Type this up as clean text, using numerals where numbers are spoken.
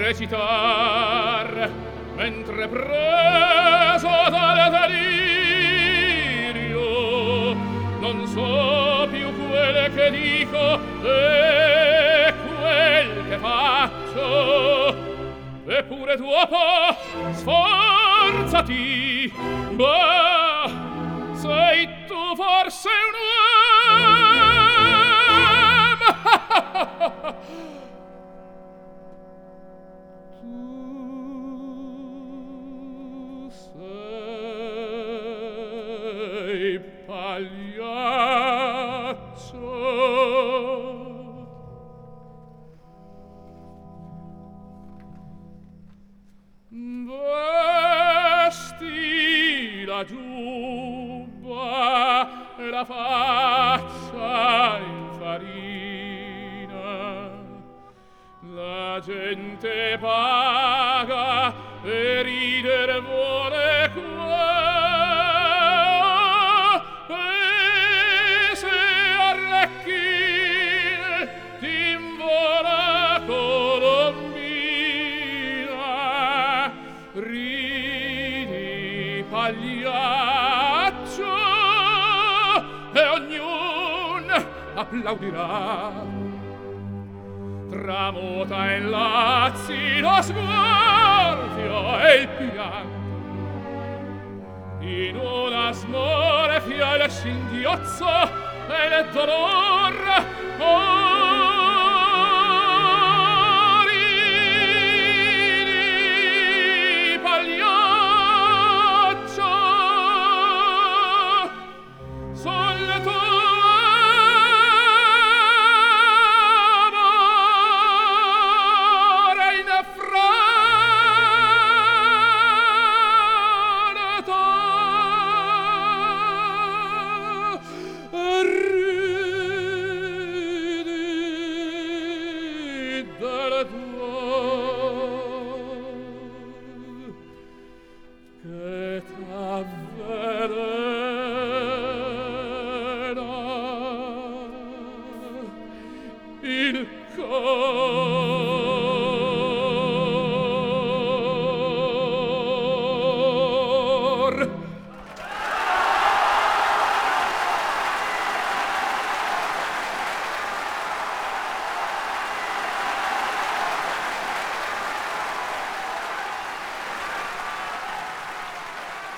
recitar, mentre preso dal delirio non so più quel che dico e quel che faccio. Eppure dopo sforzati, bah, sei tu forse un uomo. Tu sei pagliaccio. Vesti la giubba e la faccia in farina, la gente paga e rider vuole qua, e se Arlecchino t'invola Colombina, ridi pagliaccio e ognun applaudirà. Tramuta in lazzi lo sguardo e il pianto, in una smorfia il singhiozzo e il dolor. Oh,